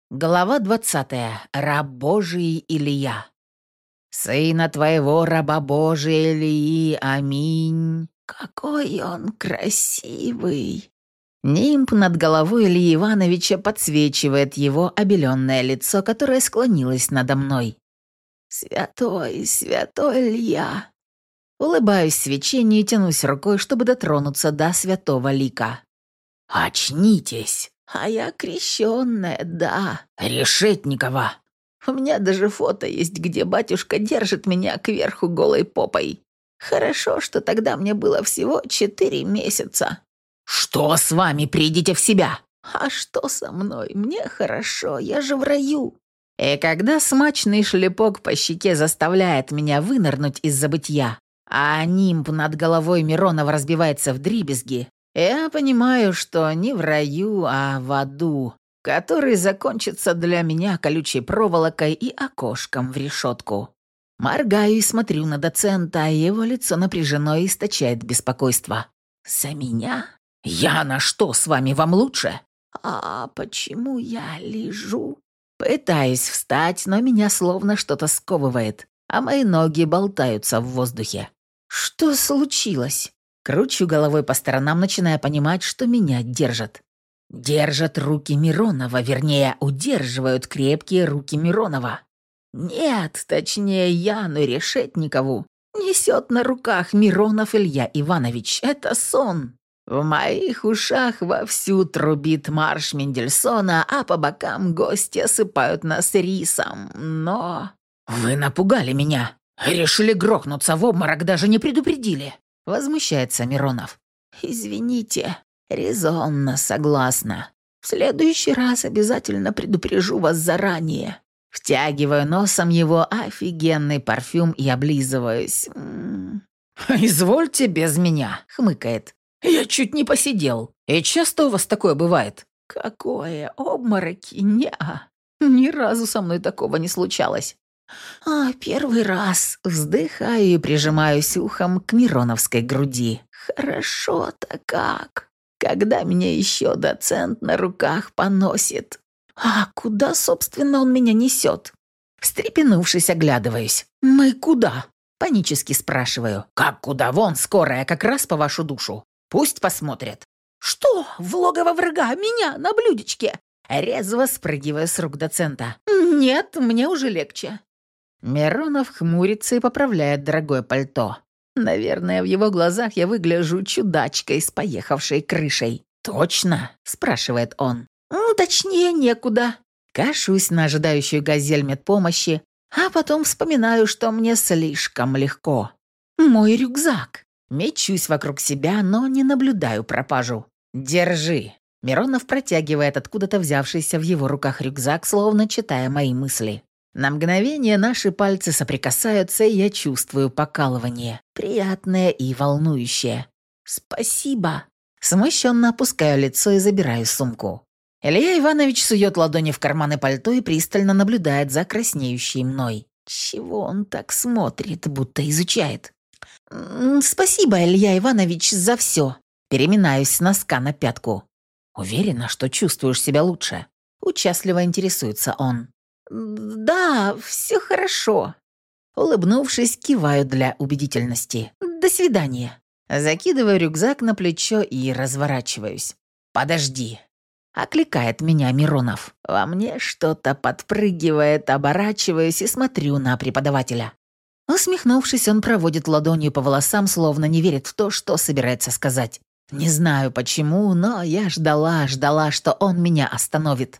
Глава 20. Раб Божий Илья. «Сына твоего раба Божия Ильи, аминь. Какой он красивый!» Нимб над головой Ильи Ивановича подсвечивает его обеленное лицо, которое склонилось надо мной. «Святой, святой Илья!» Улыбаюсь свечению и тянусь рукой, чтобы дотронуться до святого лика. «Очнитесь!» «А я крещенная, да». «Решетникова». «У меня даже фото есть, где батюшка держит меня кверху голой попой. Хорошо, что тогда мне было всего 4 месяца». «Что с вами? Придите в себя». «А что со мной? Мне хорошо, я же в раю». И когда смачный шлепок по щеке заставляет меня вынырнуть из забытья, а нимб над головой Миронова разбивается вдребезги, я понимаю, что не в раю, а в аду, который закончится для меня колючей проволокой и окошком в решетку. Моргаю и смотрю на доцента, а его лицо напряжено и источает беспокойство. «За меня? Я на что с вами, вам лучше?» «А почему я лежу?» Пытаюсь встать, но меня словно что-то сковывает, а мои ноги болтаются в воздухе. «Что случилось?» Кручу головой по сторонам, начиная понимать, что меня держат. Держат руки Миронова, вернее, удерживают крепкие руки Миронова. Нет, точнее, Яну Решетникову несет на руках Миронов Илья Иванович. Это сон. В моих ушах вовсю трубит марш Мендельсона, а по бокам гости осыпают нас рисом. Но... «Вы напугали меня. Решили грохнуться в обморок, даже не предупредили». Возмущается Миронов. «Извините, резонно согласна. В следующий раз обязательно предупрежу вас заранее». Втягиваю носом его офигенный парфюм и облизываюсь. «Извольте без меня», — хмыкает. «Я чуть не посидел. И часто у вас такое бывает?» «Какое? Обмороки? Неа. Ни разу со мной такого не случалось». Первый раз. Вздыхаю и прижимаюсь ухом к мироновской груди. Хорошо-то как. Когда меня еще доцент на руках поносит. А куда, собственно, он меня несет? Встрепенувшись, оглядываюсь. «Мы куда?» Панически спрашиваю. «Как куда? Вон, скорая, как раз по вашу душу. Пусть посмотрят». «Что? В логово врага? Меня на блюдечке?» Резво спрыгивая с рук доцента. «Нет, мне уже легче». Миронов хмурится и поправляет дорогое пальто. Наверное, в его глазах я выгляжу чудачкой с поехавшей крышей. «Точно?» – спрашивает он. «Точнее, некуда». Кашусь на ожидающую газель медпомощи, а потом вспоминаю, что мне слишком легко. Мой рюкзак. Мечусь вокруг себя, но не наблюдаю пропажу. «Держи». Миронов протягивает откуда-то взявшийся в его руках рюкзак, словно читая мои мысли. На мгновение наши пальцы соприкасаются, и я чувствую покалывание. Приятное и волнующее. «Спасибо». Смущенно опускаю лицо и забираю сумку. Илья Иванович сует ладони в карманы пальто и пристально наблюдает за краснеющей мной. Чего он так смотрит, будто изучает? «Спасибо, Илья Иванович, за все». Переминаюсь с носка на пятку. «Уверена, что чувствуешь себя лучше?» Участливо интересуется он. «Да, все хорошо». Улыбнувшись, киваю для убедительности. «До свидания». Закидываю рюкзак на плечо и разворачиваюсь. «Подожди», — окликает меня Миронов. Во мне что-то подпрыгивает, оборачиваюсь и смотрю на преподавателя. Усмехнувшись, он проводит ладонью по волосам, словно не верит в то, что собирается сказать. Не знаю почему, но я ждала, что он меня остановит.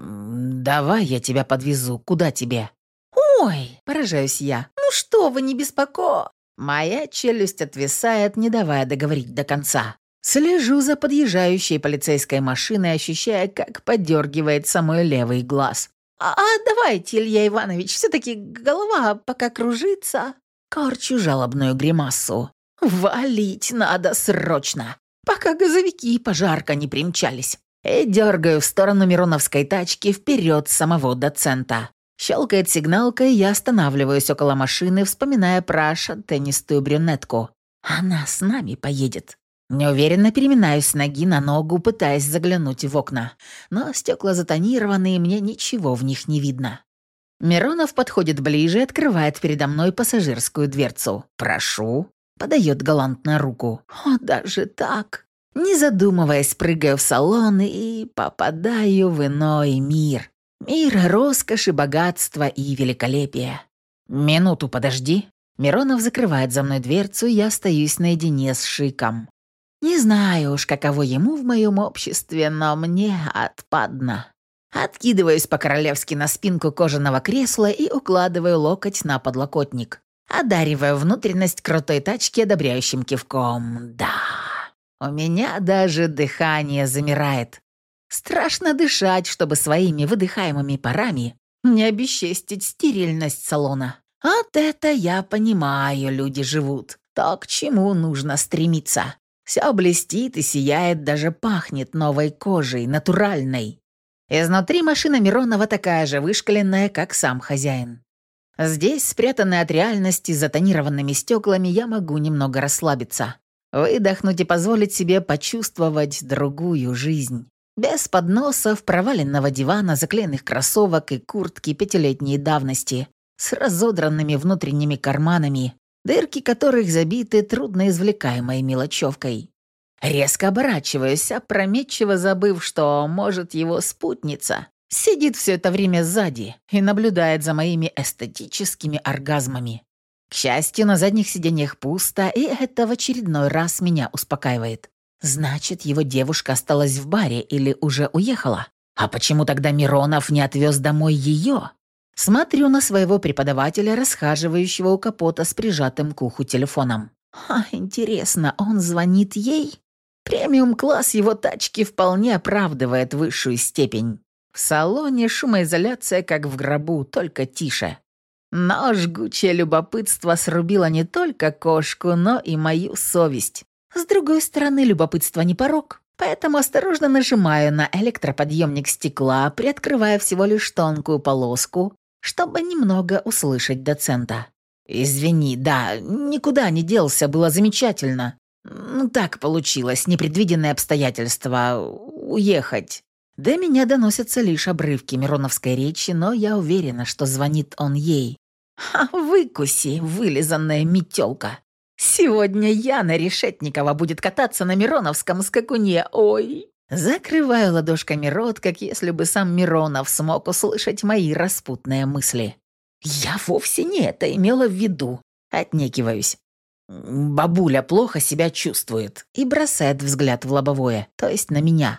«Давай я тебя подвезу. Куда тебе?» «Ой!» – поражаюсь я. «Ну что вы, не беспоко!» Моя челюсть отвисает, не давая договорить до конца. Слежу за подъезжающей полицейской машиной, ощущая, как подергивается мой левый глаз. Давайте, Илья Иванович, все-таки голова пока кружится». Корчу жалобную гримасу. «Валить надо срочно, пока газовики и пожарка не примчались». И дергаю в сторону мироновской тачки вперед самого доцента. Щелкает сигналка, и я останавливаюсь около машины, вспоминая про шатенистую брюнетку. Она с нами поедет. Неуверенно переминаюсь с ноги на ногу, пытаясь заглянуть в окна. Но стекла затонированы, и мне ничего в них не видно. Миронов подходит ближе и открывает передо мной пассажирскую дверцу. «Прошу», — подает галантно руку. «О, даже так?» Не задумываясь, прыгаю в салон и попадаю в иной мир. Мир роскоши, богатства и великолепия. «Минуту подожди». Миронов закрывает за мной дверцу, и я остаюсь наедине с Шиком. Не знаю уж, каково ему в моем обществе, но мне отпадно. Откидываюсь по-королевски на спинку кожаного кресла и укладываю локоть на подлокотник. Одариваю внутренность крутой тачки одобряющим кивком. Да, у меня даже дыхание замирает. Страшно дышать, чтобы своими выдыхаемыми парами не обесчестить стерильность салона. От это я понимаю, люди живут. То, к чему нужно стремиться. Все блестит и сияет, даже пахнет новой кожей, натуральной. Изнутри машина Миронова такая же вышкаленная, как сам хозяин. Здесь, спрятанная от реальности за тонированными стеклами, я могу немного расслабиться, выдохнуть и позволить себе почувствовать другую жизнь. Без подносов, проваленного дивана, заклеенных кроссовок и куртки пятилетней давности, с разодранными внутренними карманами, дырки которых забиты трудноизвлекаемой мелочевкой. Резко оборачиваюсь, опрометчиво забыв, что, может, его спутница сидит все это время сзади и наблюдает за моими эстетическими оргазмами. К счастью, на задних сиденьях пусто, и это в очередной раз меня успокаивает. Значит, его девушка осталась в баре или уже уехала. А почему тогда Миронов не отвез домой ее? Смотрю на своего преподавателя, расхаживающего у капота с прижатым к уху телефоном. Интересно, он звонит ей? Премиум-класс его тачки вполне оправдывает высшую степень. В салоне шумоизоляция, как в гробу, только тише. Но жгучее любопытство срубило не только кошку, но и мою совесть. С другой стороны, любопытство не порок, поэтому осторожно нажимаю на электроподъемник стекла, приоткрывая всего лишь тонкую полоску, чтобы немного услышать доцента. «Извини, да, никуда не делся, было замечательно. Так получилось, непредвиденные обстоятельства. Уехать». До меня доносятся лишь обрывки мироновской речи, но я уверена, что звонит он ей. Выкуси, вылизанная метелка. Сегодня Яна Решетникова будет кататься на мироновском скакуне. Ой. Закрываю ладошками рот, как если бы сам Миронов смог услышать мои распутные мысли. Я вовсе не это имела в виду. Отнекиваюсь. Бабуля плохо себя чувствует и бросает взгляд в лобовое, то есть на меня.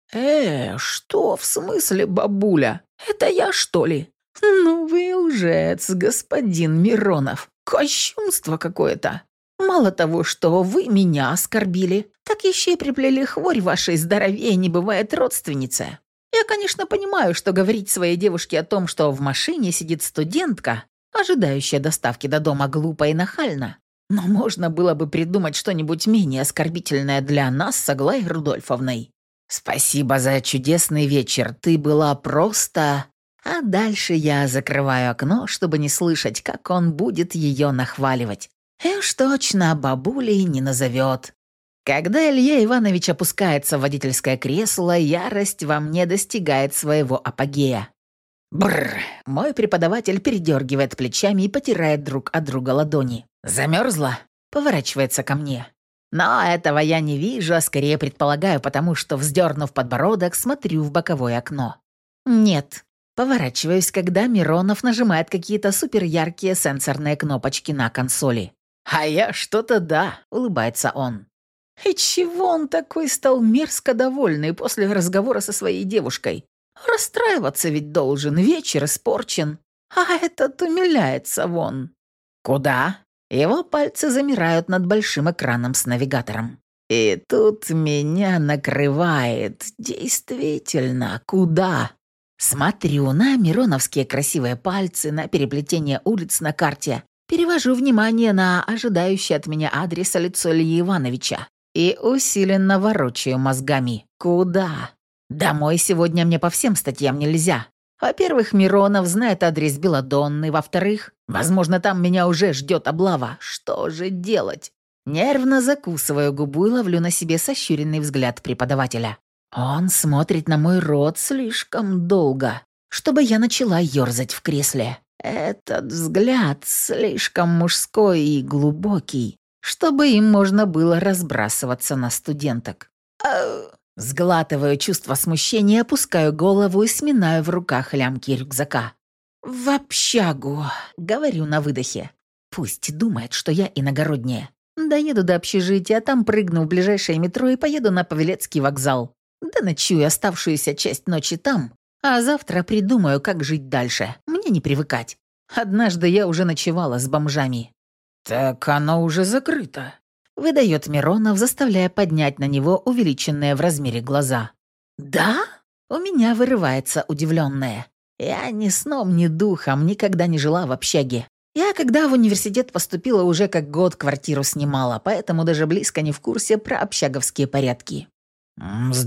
Что в смысле бабуля? Это я, что ли? Ну вы лжец, господин Миронов. Кощунство какое-то. Мало того, что вы меня оскорбили, так еще и приплели хворь вашей здоровее не бывает родственнице. Я, конечно, понимаю, что говорить своей девушке о том, что в машине сидит студентка, ожидающая доставки до дома, глупо и нахально. Но можно было бы придумать что-нибудь менее оскорбительное для нас с Аглаей Рудольфовной. Спасибо за чудесный вечер, ты была просто... А дальше я закрываю окно, чтобы не слышать, как он будет ее нахваливать. И уж точно бабулей не назовет. Когда Илья Иванович опускается в водительское кресло, ярость во мне достигает своего апогея. Бррр. Мой преподаватель передергивает плечами и потирает друг от друга ладони. Замерзла? Поворачивается ко мне. Но этого я не вижу, а скорее предполагаю, потому что, вздернув подбородок, смотрю в боковое окно. Нет. Поворачиваюсь, когда Миронов нажимает какие-то суперяркие сенсорные кнопочки на консоли. «А я что-то да», — улыбается он. И чего он такой стал мерзко довольный после разговора со своей девушкой? Расстраиваться ведь должен, вечер испорчен. А этот умиляется вон. Куда? Его пальцы замирают над большим экраном с навигатором. И тут меня накрывает. Действительно, куда? Смотрю на мироновские красивые пальцы, на переплетение улиц на карте. Перевожу внимание на ожидающий от меня адреса лицо Ильи Ивановича. И усиленно ворочаю мозгами. Куда? Домой сегодня мне по всем статьям нельзя. Во-первых, Миронов знает адрес Беладонны. Во-вторых, возможно, там меня уже ждет облава. Что же делать? Нервно закусываю губу и ловлю на себе сощуренный взгляд преподавателя. Он смотрит на мой рот слишком долго, чтобы я начала ерзать в кресле. Этот взгляд слишком мужской и глубокий, чтобы им можно было разбрасываться на студенток. Сглатываю чувство смущения, опускаю голову и сминаю в руках лямки рюкзака. «В общагу», — говорю на выдохе. Пусть думает, что я иногородняя. Доеду до общежития, там прыгну в ближайшее метро и поеду на Павелецкий вокзал. Да ночую оставшуюся часть ночи там, а завтра придумаю, как жить дальше. Мне не привыкать. Однажды я уже ночевала с бомжами. «Так оно уже закрыто», — выдает Миронов, заставляя поднять на него увеличенные в размере глаза. «Да?» — у меня вырывается удивленное. Я ни сном, ни духом никогда не жила в общаге. Я, когда в университет поступила, уже как год квартиру снимала, поэтому даже близко не в курсе про общаговские порядки. «С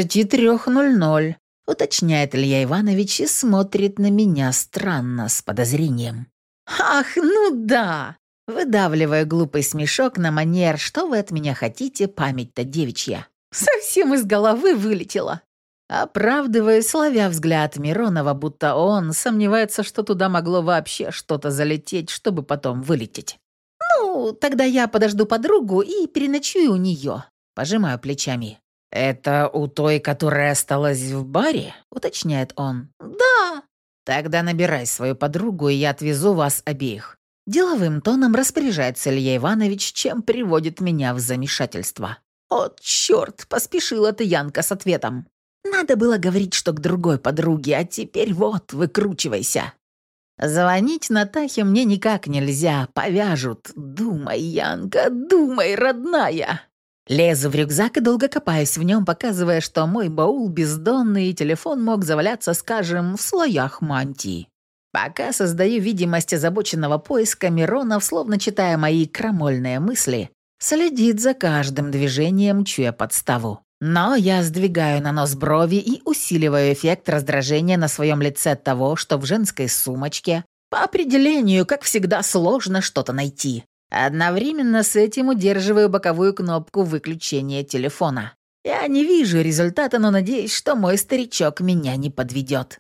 23:00, уточняет Илья Иванович и смотрит на меня странно, с подозрением. «Ах, ну да!» Выдавливая глупый смешок на манер «Что вы от меня хотите, память-то девичья?» Совсем из головы вылетела. Оправдываясь, ловя взгляд Миронова, будто он сомневается, что туда могло вообще что-то залететь, чтобы потом вылететь. «Ну, тогда я подожду подругу и переночую у нее», — пожимаю плечами. «Это у той, которая осталась в баре?» — уточняет он. «Да». «Тогда набирай свою подругу, и я отвезу вас обеих». Деловым тоном распоряжается Илья Иванович, чем приводит меня в замешательство. «О, черт, поспешила ты, Янка, с ответом. Надо было говорить, что к другой подруге, а теперь вот, выкручивайся». Звонить Натахе мне никак нельзя, повяжут. Думай, Янка, думай, родная. Лезу в рюкзак и долго копаюсь в нем, показывая, что мой баул бездонный и телефон мог заваляться, скажем, в слоях мантии. Пока создаю видимость озабоченного поиска, Миронов, словно читая мои крамольные мысли, следит за каждым движением, чуя подставу. Но я сдвигаю на нос брови и усиливаю эффект раздражения на своем лице от того, что в женской сумочке, по определению, как всегда, сложно что-то найти. Одновременно с этим удерживаю боковую кнопку выключения телефона. Я не вижу результата, но надеюсь, что мой старичок меня не подведет.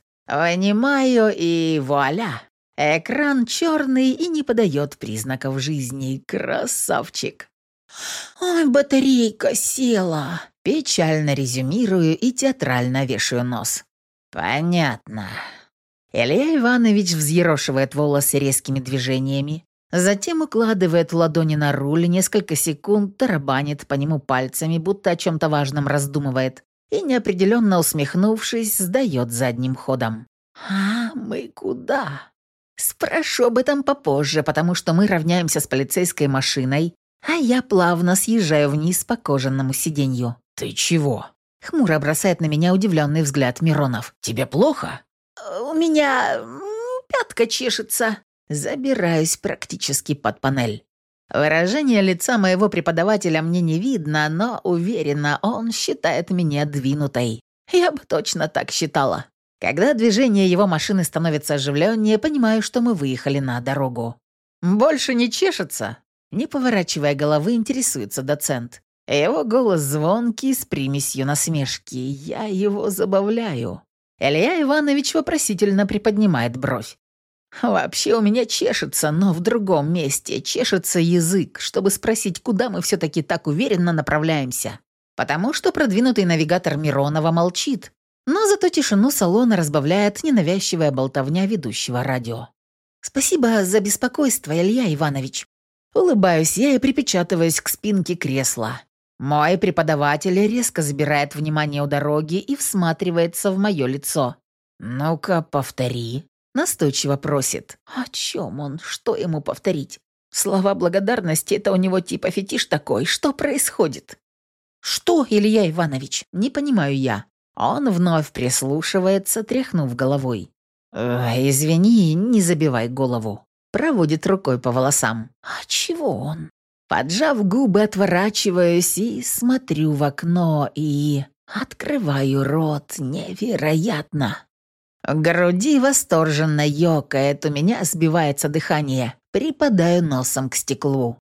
Вынимаю и вуаля! Экран черный и не подает признаков жизни. Красавчик! «Ой, батарейка села!» Печально резюмирую и театрально вешаю нос. «Понятно». Илья Иванович взъерошивает волосы резкими движениями, затем укладывает ладони на руль, несколько секунд тарабанит по нему пальцами, будто о чем-то важном раздумывает, и, неопределенно усмехнувшись, сдает задним ходом. «А мы куда?» Спрошу об этом попозже, потому что мы равняемся с полицейской машиной, а я плавно съезжаю вниз по кожаному сиденью. «Ты чего?» — хмуро бросает на меня удивленный взгляд Миронов. «Тебе плохо?» «У меня пятка чешется». Забираюсь практически под панель. Выражение лица моего преподавателя мне не видно, но уверена, он считает меня двинутой. Я бы точно так считала. Когда движение его машины становится оживленнее, понимаю, что мы выехали на дорогу. «Больше не чешется?» Не поворачивая головы, интересуется доцент. Его голос звонкий, с примесью насмешки. Я его забавляю. Илья Иванович вопросительно приподнимает бровь. «Вообще у меня чешется, но в другом месте чешется язык, чтобы спросить, куда мы все-таки так уверенно направляемся. Потому что продвинутый навигатор Миронова молчит, но зато тишину салона разбавляет ненавязчивая болтовня ведущего радио. Спасибо за беспокойство, Илья Иванович». Улыбаюсь я и припечатываюсь к спинке кресла. Мой преподаватель резко забирает внимание у дороги и всматривается в мое лицо. «Ну-ка, повтори», — настойчиво просит. О чем он? Что ему повторить? Слова благодарности — это у него типа фетиш такой. Что происходит? «Что, Илья Иванович?» Не понимаю я. Он вновь прислушивается, тряхнув головой. «Извини, не забивай голову». Проводит рукой по волосам. «А чего он?» Поджав губы, отворачиваюсь и смотрю в окно и... Открываю рот. Невероятно. В груди восторженно ёкает, у меня сбивается дыхание. Припадаю носом к стеклу.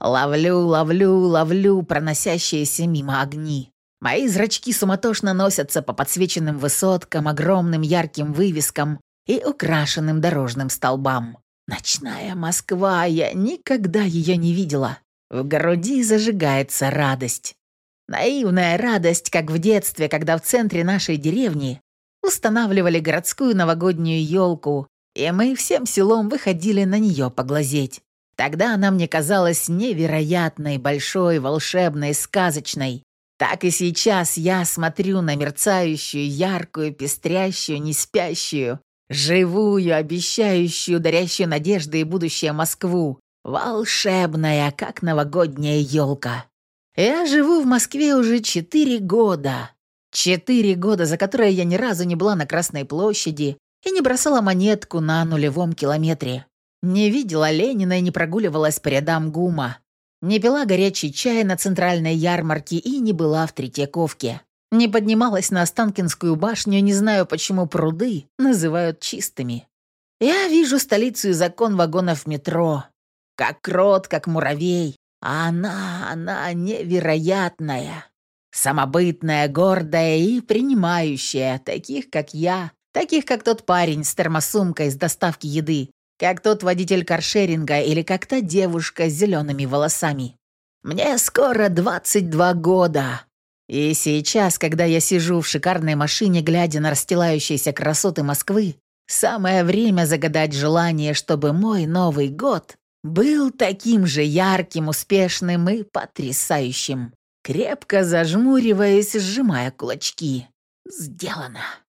Ловлю проносящиеся мимо огни. Мои зрачки суматошно носятся по подсвеченным высоткам, огромным ярким вывескам и украшенным дорожным столбам. Ночная Москва, я никогда ее не видела. В груди зажигается радость. Наивная радость, как в детстве, когда в центре нашей деревни устанавливали городскую новогоднюю елку, и мы всем селом выходили на нее поглазеть. Тогда она мне казалась невероятной, большой, волшебной, сказочной. Так и сейчас я смотрю на мерцающую, яркую, пестрящую, неспящую, живую, обещающую, дарящую надежды и будущее Москву. Волшебная, как новогодняя елка. Я живу в Москве уже 4 года. 4 года, за которые я ни разу не была на Красной площади и не бросала монетку на нулевом километре. Не видела Ленина и не прогуливалась по рядам ГУМа. Не пила горячий чай на центральной ярмарке и не была в Третьяковке. Не поднималась на Останкинскую башню, не знаю, почему пруды называют чистыми. Я вижу столицу из окон вагонов метро. Как крот, как муравей. А она невероятная. Самобытная, гордая и принимающая таких, как я, таких, как тот парень с термосумкой с доставки еды, как тот водитель каршеринга или как та девушка с зелеными волосами. Мне скоро 22 года. И сейчас, когда я сижу в шикарной машине, глядя на расстилающиеся красоты Москвы, самое время загадать желание, чтобы мой Новый год был таким же ярким, успешным и потрясающим. Крепко зажмуриваясь, сжимая кулачки. Сделано.